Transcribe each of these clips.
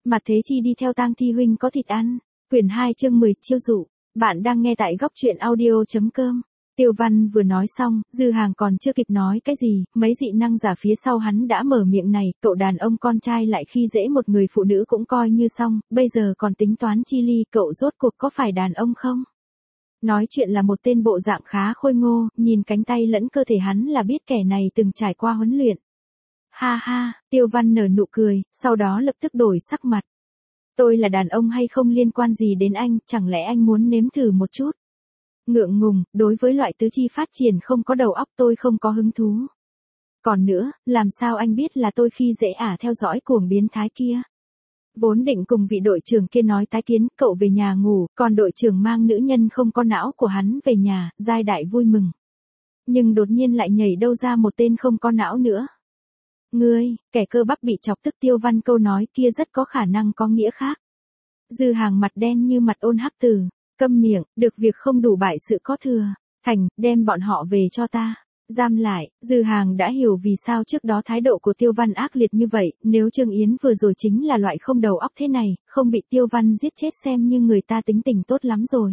Mặt Thế Chi đi theo Tang Thi huynh có thịt ăn. Quyển 2 chương 10 chiêu dụ. Bạn đang nghe tại góc truyện audio.com. Tiêu Văn vừa nói xong, Dư Hàng còn chưa kịp nói cái gì, mấy dị năng giả phía sau hắn đã mở miệng này, cậu đàn ông con trai lại khi dễ một người phụ nữ cũng coi như xong, bây giờ còn tính toán chi ly, cậu rốt cuộc có phải đàn ông không? Nói chuyện là một tên bộ dạng khá khôi ngô, nhìn cánh tay lẫn cơ thể hắn là biết kẻ này từng trải qua huấn luyện. Ha ha, Tiêu Văn nở nụ cười, sau đó lập tức đổi sắc mặt. Tôi là đàn ông hay không liên quan gì đến anh, chẳng lẽ anh muốn nếm thử một chút? Ngượng ngùng, đối với loại tứ chi phát triển không có đầu óc tôi không có hứng thú. Còn nữa, làm sao anh biết là tôi khi dễ theo dõi cuồng biến thái kia? Vốn định cùng vị đội trưởng kia nói tái kiến, cậu về nhà ngủ, còn đội trưởng mang nữ nhân không có não của hắn về nhà, giai đại vui mừng. Nhưng đột nhiên lại nhảy đâu ra một tên không có não nữa. Ngươi, kẻ cơ bắp bị chọc tức. Tiêu Văn câu nói kia rất có khả năng có nghĩa khác. Dư Hàng mặt đen như mặt ôn hắc tử, câm miệng, được việc không đủ bại sự có thừa, thành, đem bọn họ về cho ta. Giam lại. Dư Hàng đã hiểu vì sao trước đó thái độ của Tiêu Văn ác liệt như vậy, nếu Trương Yến vừa rồi chính là loại không đầu óc thế này, không bị Tiêu Văn giết chết xem như người ta tính tình tốt lắm rồi.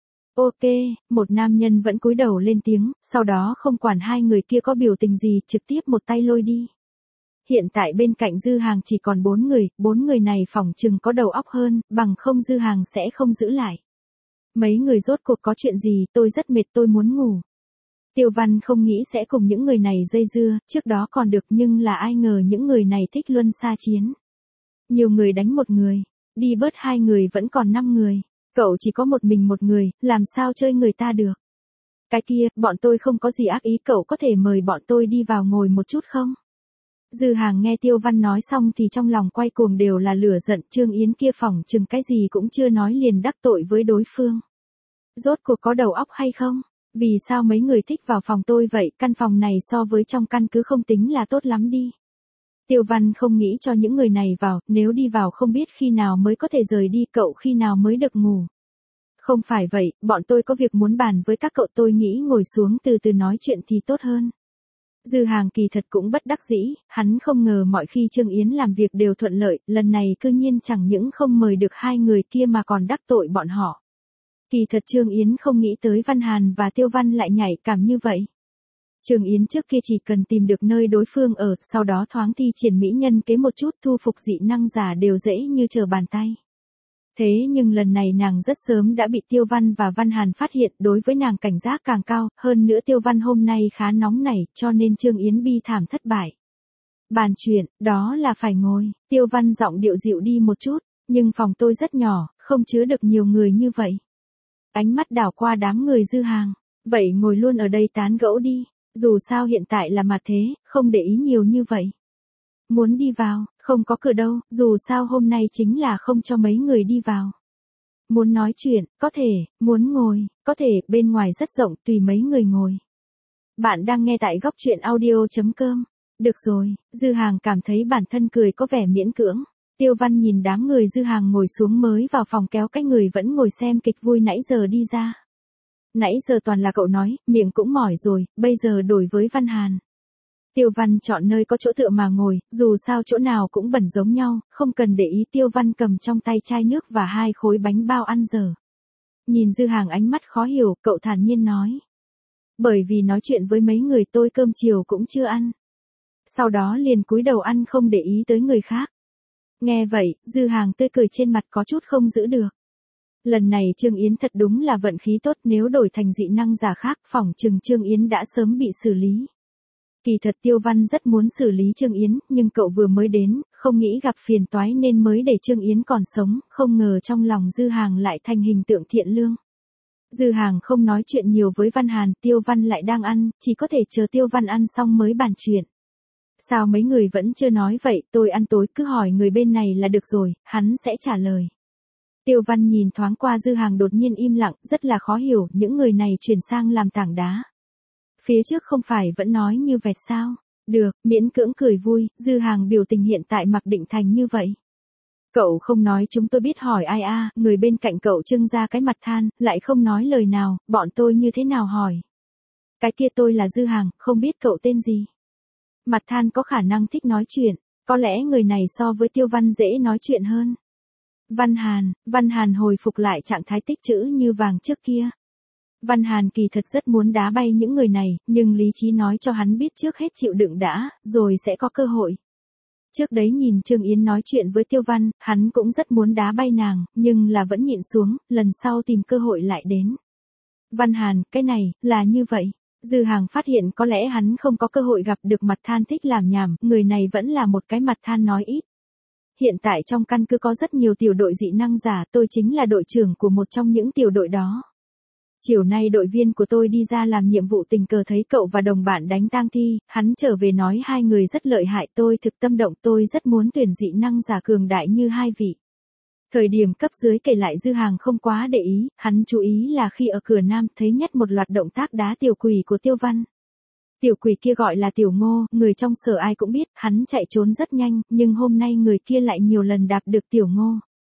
Ok, một nam nhân vẫn cúi đầu lên tiếng, sau đó không quản hai người kia có biểu tình gì, trực tiếp một tay lôi đi. Hiện tại bên cạnh Dư Hàng chỉ còn 4 người này phỏng chừng có đầu óc hơn, bằng không Dư Hàng sẽ không giữ lại. Mấy người rốt cuộc có chuyện gì, tôi rất mệt, tôi muốn ngủ. Tiêu Văn không nghĩ sẽ cùng những người này dây dưa, trước đó còn được nhưng là ai ngờ những người này thích luân xa chiến. Nhiều người đánh một người, đi bớt 2 người vẫn còn 5 người, cậu chỉ có một người, làm sao chơi người ta được. Cái kia, bọn tôi không có gì ác ý, cậu có thể mời bọn tôi đi vào ngồi một chút không? Dư Hàng nghe Tiêu Văn nói xong thì trong lòng quay cuồng đều là lửa giận, Trương Yến kia phỏng chừng cái gì cũng chưa nói liền đắc tội với đối phương. Rốt cuộc có đầu óc hay không? Vì sao mấy người thích vào phòng tôi vậy, căn phòng này so với trong căn cứ không tính là tốt lắm đi. Tiêu Văn không nghĩ cho những người này vào, nếu đi vào không biết khi nào mới có thể rời đi, cậu khi nào mới được ngủ. Không phải vậy, bọn tôi có việc muốn bàn với các cậu, tôi nghĩ ngồi xuống từ từ nói chuyện thì tốt hơn. Dư Hàng kỳ thật cũng bất đắc dĩ, hắn không ngờ mọi khi Trương Yến làm việc đều thuận lợi, lần này cư nhiên chẳng những không mời được 2 người kia mà còn đắc tội bọn họ. Kỳ thật Trương Yến không nghĩ tới Văn Hàn và Tiêu Văn lại nhảy cảm như vậy. Trương Yến trước kia chỉ cần tìm được nơi đối phương ở, sau đó thoáng thi triển mỹ nhân kế một chút, thu phục dị năng giả đều dễ như trở bàn tay. Thế nhưng lần này nàng rất sớm đã bị Tiêu Văn và Văn Hàn phát hiện, đối với nàng cảnh giác càng cao, hơn nữa Tiêu Văn hôm nay khá nóng nảy, cho nên Trương Yến bi thảm thất bại. Bàn chuyện, đó là phải ngồi. Tiêu Văn giọng điệu dịu đi một chút, nhưng phòng tôi rất nhỏ, không chứa được nhiều người như vậy. Ánh mắt đảo qua đám người Dư Hàng, vậy ngồi luôn ở đây tán gẫu đi, dù sao hiện tại là mặt thế, không để ý nhiều như vậy. Muốn đi vào, không có cửa đâu, dù sao hôm nay chính là không cho mấy người đi vào. Muốn nói chuyện, có thể, muốn ngồi, có thể, bên ngoài rất rộng, tùy mấy người ngồi. Bạn đang nghe tại góc truyện audio.com. Được rồi, Dư Hàng cảm thấy bản thân cười có vẻ miễn cưỡng. Tiêu Văn nhìn đám người Dư Hàng ngồi xuống mới vào phòng kéo cái người vẫn ngồi xem kịch vui nãy giờ đi ra. Nãy giờ toàn là cậu nói, miệng cũng mỏi rồi, bây giờ đổi với Văn Hàn. Tiêu Văn chọn nơi có chỗ tựa mà ngồi, dù sao chỗ nào cũng bẩn giống nhau, không cần để ý. Tiêu Văn cầm trong tay chai nước và 2 khối bánh bao ăn dở. Nhìn Dư Hàng ánh mắt khó hiểu, cậu thản nhiên nói. Bởi vì nói chuyện với mấy người tôi cơm chiều cũng chưa ăn. Sau đó liền cúi đầu ăn không để ý tới người khác. Nghe vậy, Dư Hàng tươi cười trên mặt có chút không giữ được. Lần này Trương Yến thật đúng là vận khí tốt, nếu đổi thành dị năng giả khác phỏng chừng Trương Yến đã sớm bị xử lý. Kỳ thật Tiêu Văn rất muốn xử lý Trương Yến, nhưng cậu vừa mới đến, không nghĩ gặp phiền toái nên mới để Trương Yến còn sống, không ngờ trong lòng Dư Hàng lại thành hình tượng thiện lương. Dư Hàng không nói chuyện nhiều với Văn Hàn, Tiêu Văn lại đang ăn, chỉ có thể chờ Tiêu Văn ăn xong mới bàn chuyện. Sao mấy người vẫn chưa nói vậy, tôi ăn tối cứ hỏi người bên này là được rồi, hắn sẽ trả lời. Tiêu Văn nhìn thoáng qua Dư Hàng đột nhiên im lặng, rất là khó hiểu, những người này chuyển sang làm tảng đá. Phía trước không phải vẫn nói như vẹt sao? Được, miễn cưỡng cười vui, Dư Hàng biểu tình hiện tại mặc định thành như vậy. Cậu không nói chúng tôi biết hỏi ai người bên cạnh cậu trưng ra cái mặt than, lại không nói lời nào, bọn tôi như thế nào hỏi. Cái kia tôi là Dư Hàng, không biết cậu tên gì. Mặt than có khả năng thích nói chuyện, Có lẽ người này so với Tiêu Văn dễ nói chuyện hơn. Văn Hàn hồi phục lại trạng thái tích trữ như vàng trước kia. Văn Hàn kỳ thật rất muốn đá bay những người này, nhưng lý trí nói cho hắn biết trước hết chịu đựng đã, rồi sẽ có cơ hội. Trước đấy nhìn Trương Yến nói chuyện với Tiêu Văn, hắn cũng rất muốn đá bay nàng, nhưng là vẫn nhịn xuống, lần sau tìm cơ hội lại đến. Văn Hàn, cái này, là như vậy. Dư Hàng phát hiện có lẽ hắn không có cơ hội gặp được mặt than thích làm nhảm, người này vẫn là một cái mặt than nói ít. Hiện tại trong căn cứ có rất nhiều tiểu đội dị năng giả, tôi chính là đội trưởng của một trong những tiểu đội đó. Chiều nay đội viên của tôi đi ra làm nhiệm vụ tình cờ thấy cậu và đồng bạn đánh tang thi, hắn trở về nói hai người rất lợi hại, tôi thực tâm động, tôi rất muốn tuyển dị năng giả cường đại như hai vị. Thời điểm cấp dưới kể lại Dư Hàng không quá để ý, hắn chú ý là khi ở cửa Nam thấy nhất một loạt động tác đá tiểu quỷ của Tiêu Văn. Tiểu quỷ kia gọi là Tiểu Ngô, người trong sở ai cũng biết, hắn chạy trốn rất nhanh, nhưng hôm nay người kia lại nhiều lần đạp được Tiểu Ngô.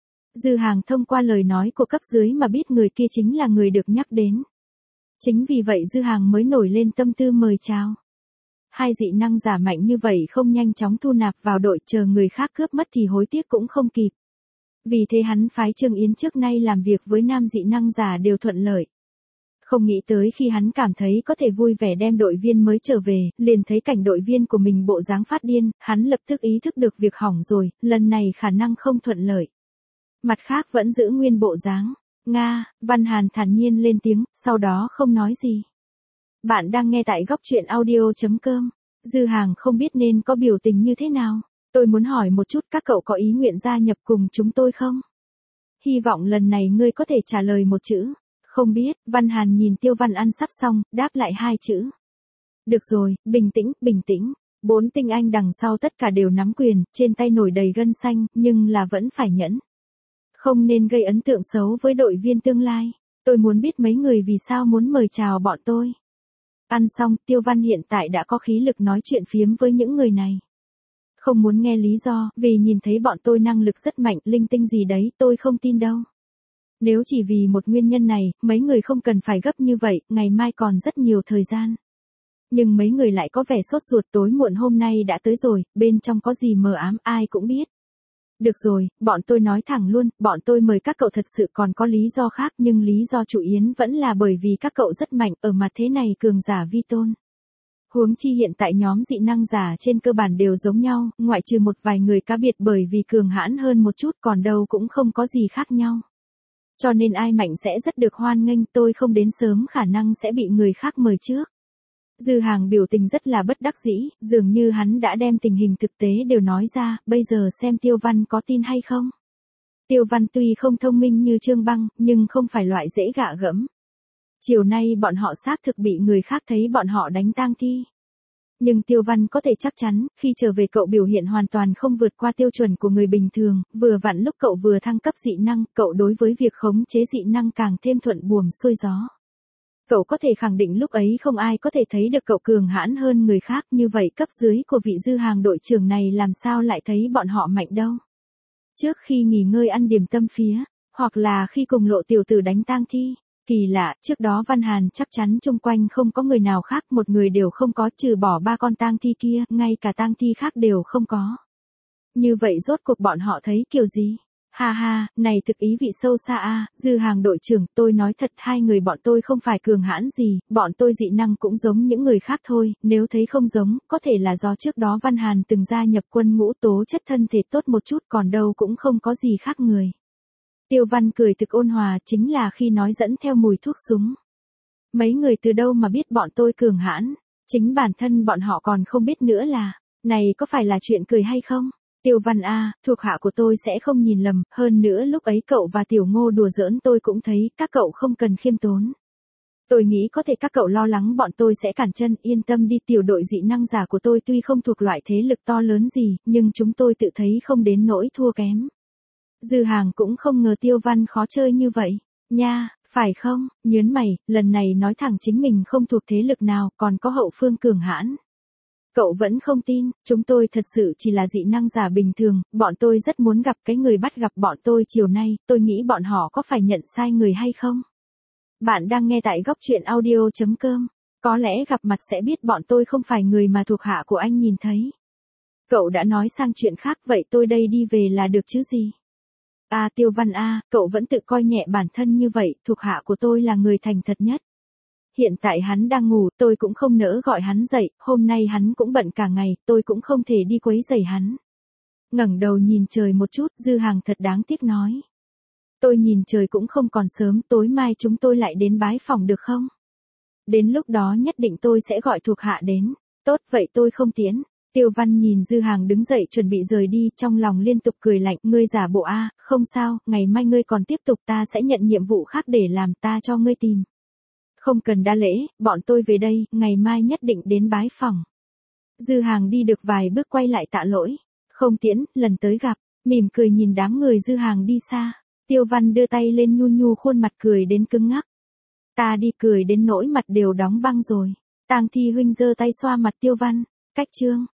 Dư Hàng thông qua lời nói của cấp dưới mà biết người kia chính là người được nhắc đến. Chính vì vậy Dư Hàng mới nổi lên tâm tư mời chào. Hai dị năng giả mạnh như vậy không nhanh chóng thu nạp vào đội, chờ người khác cướp mất thì hối tiếc cũng không kịp. Vì thế hắn phái Trương Yến trước nay làm việc với nam dị năng giả đều thuận lợi. Không nghĩ tới khi hắn cảm thấy có thể vui vẻ đem đội viên mới trở về, liền thấy cảnh đội viên của mình bộ dáng phát điên, hắn lập tức ý thức được việc hỏng rồi, lần này khả năng không thuận lợi. Mặt khác vẫn giữ nguyên bộ dáng. Nga, Văn Hàn thản nhiên lên tiếng, sau đó không nói gì. Bạn đang nghe tại góc truyện audio.com. Dư Hàng không biết nên có biểu tình như thế nào. Tôi muốn hỏi một chút các cậu có ý nguyện gia nhập cùng chúng tôi không? Hy vọng lần này ngươi có thể trả lời một chữ. Không biết, Văn Hàn nhìn Tiêu Văn ăn sắp xong, đáp lại hai chữ. Được rồi, bình tĩnh, bình tĩnh. 4 tinh anh đằng sau tất cả đều nắm quyền, trên tay nổi đầy gân xanh, nhưng là vẫn phải nhẫn. Không nên gây ấn tượng xấu với đội viên tương lai. Tôi muốn biết mấy người vì sao muốn mời chào bọn tôi. Ăn xong, Tiêu Văn hiện tại đã có khí lực nói chuyện phiếm với những người này. Không muốn nghe lý do, vì nhìn thấy bọn tôi năng lực rất mạnh, linh tinh gì đấy, tôi không tin đâu. Nếu chỉ vì một nguyên nhân này, mấy người không cần phải gấp như vậy, ngày mai còn rất nhiều thời gian. Nhưng mấy người lại có vẻ sốt ruột, tối muộn hôm nay đã tới rồi, bên trong có gì mờ ám ai cũng biết. Được rồi, bọn tôi nói thẳng luôn, bọn tôi mời các cậu thật sự còn có lý do khác, nhưng lý do chủ yếu vẫn là bởi vì các cậu rất mạnh, ở mặt thế này cường giả vi tôn. Huống chi hiện tại nhóm dị năng giả trên cơ bản đều giống nhau, ngoại trừ một vài người cá biệt bởi vì cường hãn hơn một chút, còn đâu cũng không có gì khác nhau. Cho nên ai mạnh sẽ rất được hoan nghênh, tôi không đến sớm khả năng sẽ bị người khác mời trước. Dư Hàng biểu tình rất là bất đắc dĩ, dường như hắn đã đem tình hình thực tế đều nói ra, bây giờ xem Tiêu Văn có tin hay không. Tiêu Văn tuy không thông minh như Trương Băng, nhưng không phải loại dễ gạ gẫm. Chiều nay bọn họ xác thực bị người khác thấy bọn họ đánh tang thi. Nhưng Tiêu Văn có thể chắc chắn, khi trở về cậu biểu hiện hoàn toàn không vượt qua tiêu chuẩn của người bình thường, vừa vặn lúc cậu vừa thăng cấp dị năng, cậu đối với việc khống chế dị năng càng thêm thuận buồm xuôi gió. Cậu có thể khẳng định lúc ấy không ai có thể thấy được cậu cường hãn hơn người khác, như vậy cấp dưới của vị Dư Hàng đội trưởng này làm sao lại thấy bọn họ mạnh đâu. Trước khi nghỉ ngơi ăn điểm tâm phía, hoặc là khi cùng Lộ tiểu tử đánh tang thi. Kỳ lạ, trước đó Văn Hàn chắc chắn chung quanh không có người nào khác, một người đều không có, trừ bỏ 3 con tang thi kia, ngay cả tang thi khác đều không có. Như vậy rốt cuộc bọn họ thấy kiểu gì? Ha ha, này thực ý vị sâu xa a, Dư Hàng đội trưởng, tôi nói thật, hai người bọn tôi không phải cường hãn gì, bọn tôi dị năng cũng giống những người khác thôi, nếu thấy không giống, có thể là do trước đó Văn Hàn từng gia nhập quân ngũ, tố chất thân thể tốt một chút, còn đâu cũng không có gì khác người. Tiêu Văn cười thực ôn hòa, chính là khi nói dẫn theo mùi thuốc súng. Mấy người từ đâu mà biết bọn tôi cường hãn, chính bản thân bọn họ còn không biết nữa là, này có phải là chuyện cười hay không? Tiêu Văn a, thuộc hạ của tôi sẽ không nhìn lầm, hơn nữa lúc ấy cậu và Tiểu Ngô đùa giỡn tôi cũng thấy, các cậu không cần khiêm tốn. Tôi nghĩ có thể các cậu lo lắng bọn tôi sẽ cản chân, yên tâm đi, tiểu đội dị năng giả của tôi tuy không thuộc loại thế lực to lớn gì, nhưng chúng tôi tự thấy không đến nỗi thua kém. Dư Hàng cũng không ngờ Tiêu Văn khó chơi như vậy. Nha, phải không? Nhớn mày, lần này nói thẳng chính mình không thuộc thế lực nào, còn có hậu phương cường hãn. Cậu vẫn không tin, chúng tôi thật sự chỉ là dị năng giả bình thường, bọn tôi rất muốn gặp cái người bắt gặp bọn tôi chiều nay, tôi nghĩ bọn họ có phải nhận sai người hay không? Bạn đang nghe tại góc truyện audio.com, có lẽ gặp mặt sẽ biết bọn tôi không phải người mà thuộc hạ của anh nhìn thấy. Cậu đã nói sang chuyện khác vậy tôi đây đi về là được chứ gì? À Tiêu Văn à, cậu vẫn tự coi nhẹ bản thân như vậy, thuộc hạ của tôi là người thành thật nhất. Hiện tại hắn đang ngủ, tôi cũng không nỡ gọi hắn dậy, hôm nay hắn cũng bận cả ngày, tôi cũng không thể đi quấy rầy hắn. Ngẩng đầu nhìn trời một chút, Dư Hàng thật đáng tiếc nói. Tôi nhìn trời cũng không còn sớm, tối mai chúng tôi lại đến bái phòng được không? Đến lúc đó nhất định tôi sẽ gọi thuộc hạ đến. Tốt vậy tôi không tiễn. Tiêu Văn nhìn Dư Hàng đứng dậy chuẩn bị rời đi, trong lòng liên tục cười lạnh, ngươi giả bộ a, không sao, ngày mai ngươi còn tiếp tục, ta sẽ nhận nhiệm vụ khác để làm, ta cho ngươi tìm. Không cần đa lễ, bọn tôi về đây, ngày mai nhất định đến bái phòng. Dư Hàng đi được vài bước quay lại tạ lỗi. Không tiễn, lần tới gặp, mỉm cười nhìn đám người Dư Hàng đi xa. Tiêu Văn đưa tay lên nhu nhu khuôn mặt cười đến cứng ngắc. Ta đi cười đến nỗi mặt đều đóng băng rồi. Tang Thi huynh giơ tay xoa mặt Tiêu Văn. Cách chương